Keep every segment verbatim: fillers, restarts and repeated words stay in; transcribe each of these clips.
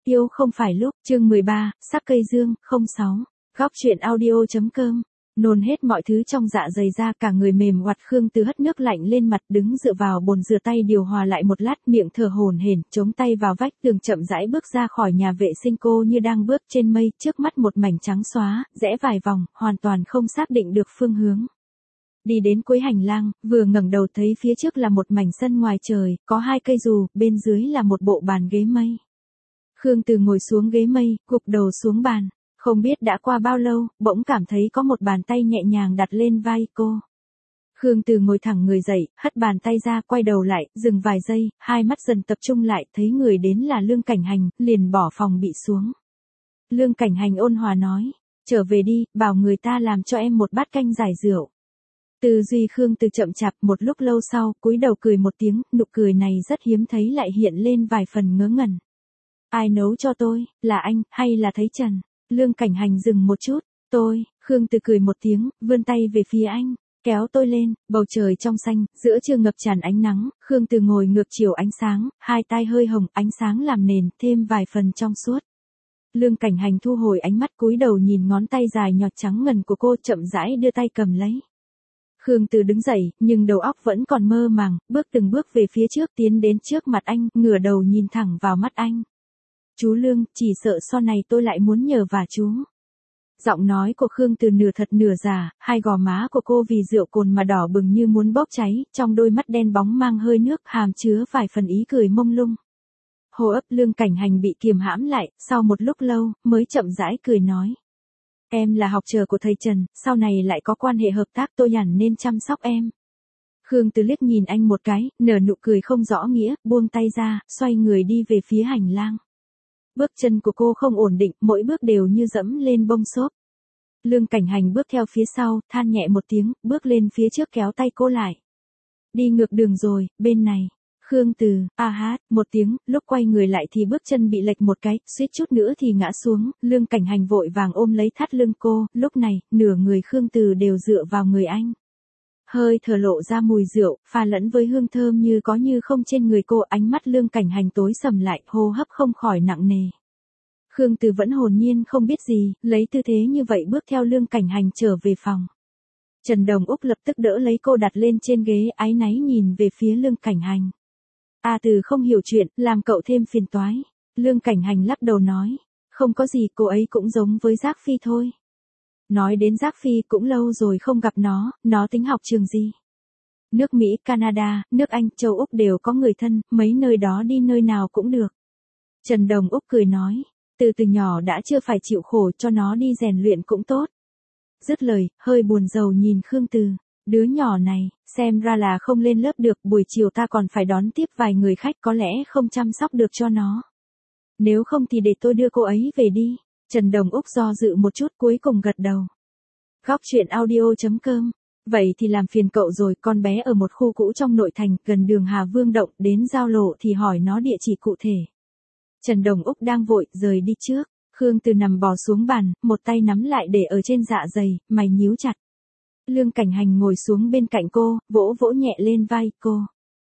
Yêu không phải lúc, chương mười ba, sắc cây dương, không sáu. Góc truyện audio.com. Nôn hết mọi thứ trong dạ dày ra, cả người mềm oặt. Khương Từ hất nước lạnh lên mặt, đứng dựa vào bồn rửa tay điều hòa lại một lát, miệng thở hổn hển, chống tay vào vách tường chậm rãi bước ra khỏi nhà vệ sinh. Cô như đang bước trên mây, trước mắt một mảnh trắng xóa, rẽ vài vòng, hoàn toàn không xác định được phương hướng. Đi đến cuối hành lang, vừa ngẩng đầu thấy phía trước là một mảnh sân ngoài trời, có hai cây dù, bên dưới là một bộ bàn ghế mây. Khương Từ ngồi xuống ghế mây, gục đầu xuống bàn. Không biết đã qua bao lâu, bỗng cảm thấy có một bàn tay nhẹ nhàng đặt lên vai cô. Khương Từ ngồi thẳng người dậy, hất bàn tay ra, quay đầu lại, dừng vài giây, hai mắt dần tập trung lại, thấy người đến là Lương Cảnh Hành, liền bỏ phòng bị xuống. Lương Cảnh Hành ôn hòa nói, trở về đi, bảo người ta làm cho em một bát canh giải rượu. Tư duy Khương Từ chậm chạp, một lúc lâu sau, cúi đầu cười một tiếng, nụ cười này rất hiếm thấy lại hiện lên vài phần ngớ ngẩn. Ai nấu cho tôi, là anh, hay là thấy Trần? Lương Cảnh Hành dừng một chút, tôi, Khương Từ cười một tiếng, vươn tay về phía anh, kéo tôi lên, bầu trời trong xanh, giữa trưa ngập tràn ánh nắng, Khương Từ ngồi ngược chiều ánh sáng, hai tai hơi hồng, ánh sáng làm nền, thêm vài phần trong suốt. Lương Cảnh Hành thu hồi ánh mắt, cúi đầu nhìn ngón tay dài nhọt trắng ngần của cô, chậm rãi đưa tay cầm lấy. Khương Từ đứng dậy, nhưng đầu óc vẫn còn mơ màng, bước từng bước về phía trước, tiến đến trước mặt anh, ngửa đầu nhìn thẳng vào mắt anh. Chú Lương, chỉ sợ sau này tôi lại muốn nhờ vả chú. Giọng nói của Khương Từ nửa thật nửa giả, hai gò má của cô vì rượu cồn mà đỏ bừng như muốn bốc cháy, trong đôi mắt đen bóng mang hơi nước, hàm chứa vài phần ý cười mông lung. Hô ấp Lương Cảnh Hành bị kiềm hãm lại, sau một lúc lâu, mới chậm rãi cười nói. Em là học trò của thầy Trần, sau này lại có quan hệ hợp tác, tôi hẳn nên chăm sóc em. Khương Từ liếc nhìn anh một cái, nở nụ cười không rõ nghĩa, buông tay ra, xoay người đi về phía hành lang. Bước chân của cô không ổn định, mỗi bước đều như dẫm lên bông xốp. Lương Cảnh Hành bước theo phía sau, than nhẹ một tiếng, bước lên phía trước kéo tay cô lại. Đi ngược đường rồi, bên này. Khương Từ, a hát, một tiếng, lúc quay người lại thì bước chân bị lệch một cái, suýt chút nữa thì ngã xuống, Lương Cảnh Hành vội vàng ôm lấy thắt lưng cô, lúc này, nửa người Khương Từ đều dựa vào người anh. Hơi thở lộ ra mùi rượu, pha lẫn với hương thơm như có như không trên người cô, ánh mắt Lương Cảnh Hành tối sầm lại, hô hấp không khỏi nặng nề. Khương Từ vẫn hồn nhiên không biết gì, lấy tư thế như vậy bước theo Lương Cảnh Hành trở về phòng. Trần Đồng Úc lập tức đỡ lấy cô đặt lên trên ghế, áy náy nhìn về phía Lương Cảnh Hành. A Từ không hiểu chuyện, làm cậu thêm phiền toái. Lương Cảnh Hành lắc đầu nói, không có gì, cô ấy cũng giống với Giác Phi thôi. Nói đến Giác Phi cũng lâu rồi không gặp nó, nó tính học trường gì? Nước Mỹ, Canada, nước Anh, châu Úc đều có người thân, mấy nơi đó đi nơi nào cũng được. Trần Đồng Úc cười nói, từ từ nhỏ đã chưa phải chịu khổ, cho nó đi rèn luyện cũng tốt. Dứt lời, hơi buồn rầu nhìn Khương Từ, đứa nhỏ này, xem ra là không lên lớp được, buổi chiều ta còn phải đón tiếp vài người khách, có lẽ không chăm sóc được cho nó. Nếu không thì để tôi đưa cô ấy về đi. Trần Đồng Úc do dự một chút, cuối cùng gật đầu. Góc truyện audio.com. Vậy thì làm phiền cậu rồi, con bé ở một khu cũ trong nội thành, gần đường Hà Vương Động, đến giao lộ thì hỏi nó địa chỉ cụ thể. Trần Đồng Úc đang vội, rời đi trước. Khương Từ nằm bò xuống bàn, một tay nắm lại để ở trên dạ dày, mày nhíu chặt. Lương Cảnh Hành ngồi xuống bên cạnh cô, vỗ vỗ nhẹ lên vai cô.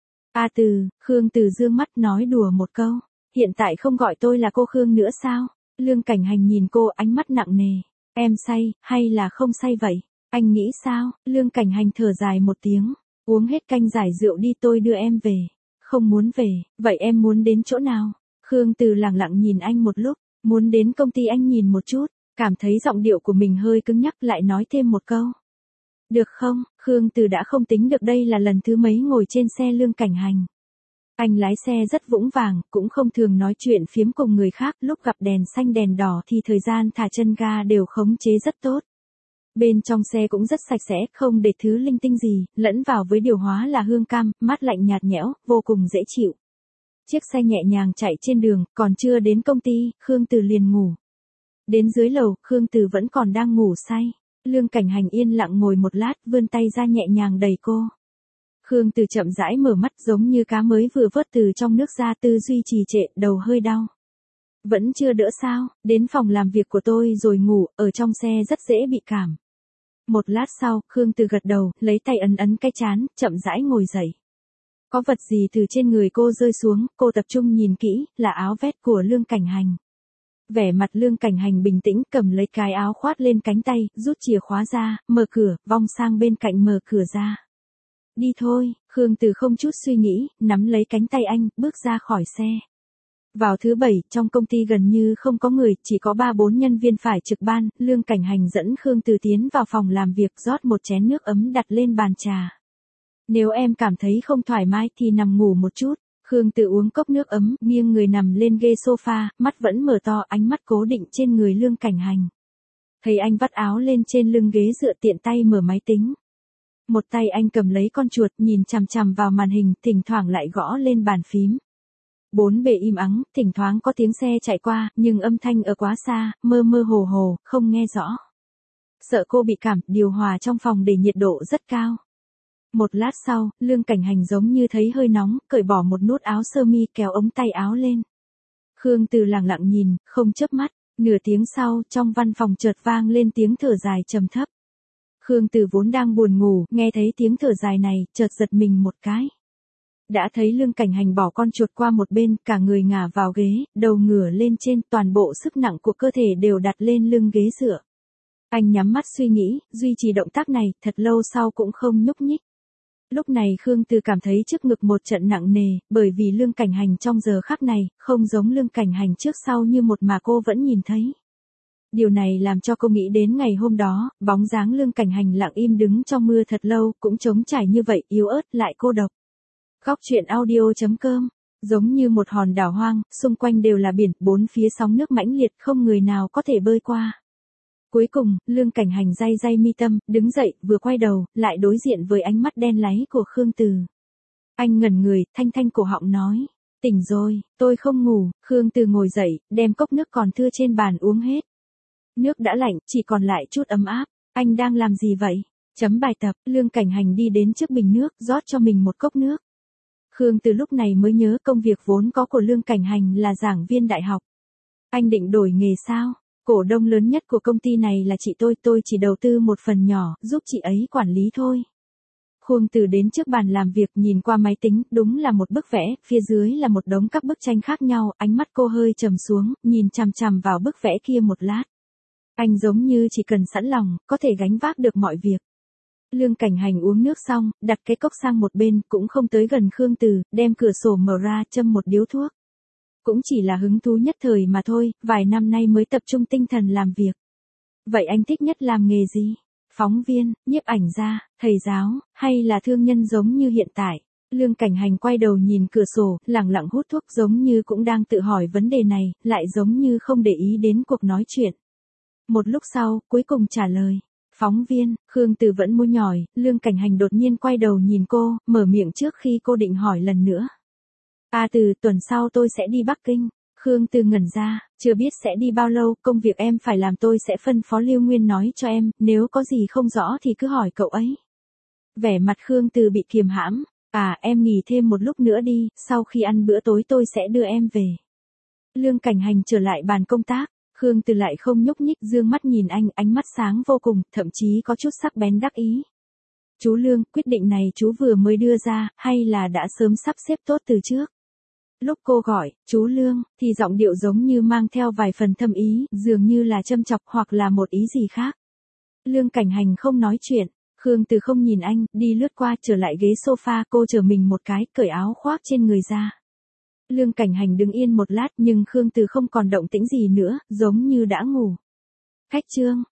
A Từ, Khương Từ dương mắt nói đùa một câu. Hiện tại không gọi tôi là cô Khương nữa sao? Lương Cảnh Hành nhìn cô, ánh mắt nặng nề. Em say, hay là không say vậy? Anh nghĩ sao? Lương Cảnh Hành thở dài một tiếng. Uống hết canh giải rượu đi, tôi đưa em về. Không muốn về, vậy em muốn đến chỗ nào? Khương Từ lặng lặng nhìn anh một lúc. Muốn đến công ty anh nhìn một chút. Cảm thấy giọng điệu của mình hơi cứng nhắc, lại nói thêm một câu. Được không? Khương Từ đã không tính được đây là lần thứ mấy ngồi trên xe Lương Cảnh Hành. Anh lái xe rất vững vàng, cũng không thường nói chuyện phiếm cùng người khác, lúc gặp đèn xanh đèn đỏ thì thời gian thả chân ga đều khống chế rất tốt. Bên trong xe cũng rất sạch sẽ, không để thứ linh tinh gì, lẫn vào với điều hòa là hương cam, mát lạnh nhạt nhẽo, vô cùng dễ chịu. Chiếc xe nhẹ nhàng chạy trên đường, còn chưa đến công ty, Khương Từ liền ngủ. Đến dưới lầu, Khương Từ vẫn còn đang ngủ say. Lương Cảnh Hành yên lặng ngồi một lát, vươn tay ra nhẹ nhàng đẩy cô. Khương Từ chậm rãi mở mắt, giống như cá mới vừa vớt từ trong nước ra, tư duy trì trệ, đầu hơi đau. Vẫn chưa đỡ sao? Đến phòng làm việc của tôi rồi ngủ, ở trong xe rất dễ bị cảm. Một lát sau, Khương Từ gật đầu, lấy tay ấn ấn cái trán, chậm rãi ngồi dậy. Có vật gì từ trên người cô rơi xuống, cô tập trung nhìn kỹ, là áo vest của Lương Cảnh Hành. Vẻ mặt Lương Cảnh Hành bình tĩnh, cầm lấy cái áo khoác lên cánh tay, rút chìa khóa ra, mở cửa, vòng sang bên cạnh mở cửa ra. Đi thôi, Khương Từ không chút suy nghĩ, nắm lấy cánh tay anh, bước ra khỏi xe. Vào thứ bảy, trong công ty gần như không có người, chỉ có ba bốn nhân viên phải trực ban, Lương Cảnh Hành dẫn Khương Từ tiến vào phòng làm việc, rót một chén nước ấm đặt lên bàn trà. Nếu em cảm thấy không thoải mái thì nằm ngủ một chút. Khương Từ uống cốc nước ấm, nghiêng người nằm lên ghế sofa, mắt vẫn mở to, ánh mắt cố định trên người Lương Cảnh Hành. Thấy anh vắt áo lên trên lưng ghế dựa, tiện tay mở máy tính. Một tay anh cầm lấy con chuột, nhìn chằm chằm vào màn hình, thỉnh thoảng lại gõ lên bàn phím. Bốn bề im ắng, thỉnh thoảng có tiếng xe chạy qua, nhưng âm thanh ở quá xa, mơ mơ hồ hồ, không nghe rõ. Sợ cô bị cảm, điều hòa trong phòng để nhiệt độ rất cao. Một lát sau, Lương Cảnh Hành giống như thấy hơi nóng, cởi bỏ một nút áo sơ mi, kéo ống tay áo lên. Khương Từ lặng lặng nhìn, không chớp mắt. Nửa tiếng sau, trong văn phòng chợt vang lên tiếng thở dài trầm thấp. Khương Từ vốn đang buồn ngủ, nghe thấy tiếng thở dài này, chợt giật mình một cái. Đã thấy Lương Cảnh Hành bỏ con chuột qua một bên, cả người ngả vào ghế, đầu ngửa lên trên, toàn bộ sức nặng của cơ thể đều đặt lên lưng ghế dựa. Anh nhắm mắt suy nghĩ, duy trì động tác này, thật lâu sau cũng không nhúc nhích. Lúc này Khương Từ cảm thấy trước ngực một trận nặng nề, bởi vì Lương Cảnh Hành trong giờ khắc này, không giống Lương Cảnh Hành trước sau như một mà cô vẫn nhìn thấy. Điều này làm cho cô nghĩ đến ngày hôm đó, bóng dáng Lương Cảnh Hành lặng im đứng trong mưa thật lâu, cũng trống trải như vậy, yếu ớt lại cô độc. Góc truyện audio chấm com, giống như một hòn đảo hoang, xung quanh đều là biển, bốn phía sóng nước mãnh liệt, không người nào có thể bơi qua. Cuối cùng, Lương Cảnh Hành day day mi tâm, đứng dậy, vừa quay đầu, lại đối diện với ánh mắt đen láy của Khương Từ. Anh ngẩn người, thanh thanh cổ họng nói, tỉnh rồi, tôi không ngủ. Khương Từ ngồi dậy, đem cốc nước còn thưa trên bàn uống hết. Nước đã lạnh, chỉ còn lại chút ấm áp. Anh đang làm gì vậy? Chấm bài tập. Lương Cảnh Hành đi đến trước bình nước, rót cho mình một cốc nước. Khương Từ lúc này mới nhớ công việc vốn có của Lương Cảnh Hành là giảng viên đại học. Anh định đổi nghề sao? Cổ đông lớn nhất của công ty này là chị tôi, tôi chỉ đầu tư một phần nhỏ, giúp chị ấy quản lý thôi. Khương Từ đến trước bàn làm việc, nhìn qua máy tính, đúng là một bức vẽ, phía dưới là một đống các bức tranh khác nhau, ánh mắt cô hơi trầm xuống, nhìn chằm chằm vào bức vẽ kia một lát. Anh giống như chỉ cần sẵn lòng, có thể gánh vác được mọi việc. Lương Cảnh Hành uống nước xong, đặt cái cốc sang một bên, cũng không tới gần Khương Từ, đem cửa sổ mở ra, châm một điếu thuốc. Cũng chỉ là hứng thú nhất thời mà thôi, vài năm nay mới tập trung tinh thần làm việc. Vậy anh thích nhất làm nghề gì? Phóng viên, nhiếp ảnh gia, thầy giáo, hay là thương nhân giống như hiện tại? Lương Cảnh Hành quay đầu nhìn cửa sổ, lặng lặng hút thuốc, giống như cũng đang tự hỏi vấn đề này, lại giống như không để ý đến cuộc nói chuyện. Một lúc sau, cuối cùng trả lời. Phóng viên. Khương Từ vẫn môi nhỏi, Lương Cảnh Hành đột nhiên quay đầu nhìn cô, mở miệng trước khi cô định hỏi lần nữa. À từ, tuần sau tôi sẽ đi Bắc Kinh. Khương Từ ngẩn ra, chưa biết sẽ đi bao lâu, công việc em phải làm tôi sẽ phân phó Lưu Nguyên nói cho em, nếu có gì không rõ thì cứ hỏi cậu ấy. Vẻ mặt Khương Từ bị kiềm hãm, à em nghỉ thêm một lúc nữa đi, sau khi ăn bữa tối tôi sẽ đưa em về. Lương Cảnh Hành trở lại bàn công tác, Khương Từ lại không nhúc nhích, dương mắt nhìn anh, ánh mắt sáng vô cùng, thậm chí có chút sắc bén đắc ý. Chú Lương, quyết định này chú vừa mới đưa ra, hay là đã sớm sắp xếp tốt từ trước? Lúc cô gọi, chú Lương, thì giọng điệu giống như mang theo vài phần thâm ý, dường như là châm chọc hoặc là một ý gì khác. Lương Cảnh Hành không nói chuyện, Khương Từ không nhìn anh, đi lướt qua trở lại ghế sofa, cô chờ mình một cái, cởi áo khoác trên người ra. Lương Cảnh Hành đứng yên một lát nhưng Khương Từ không còn động tĩnh gì nữa, giống như đã ngủ. Khách trương,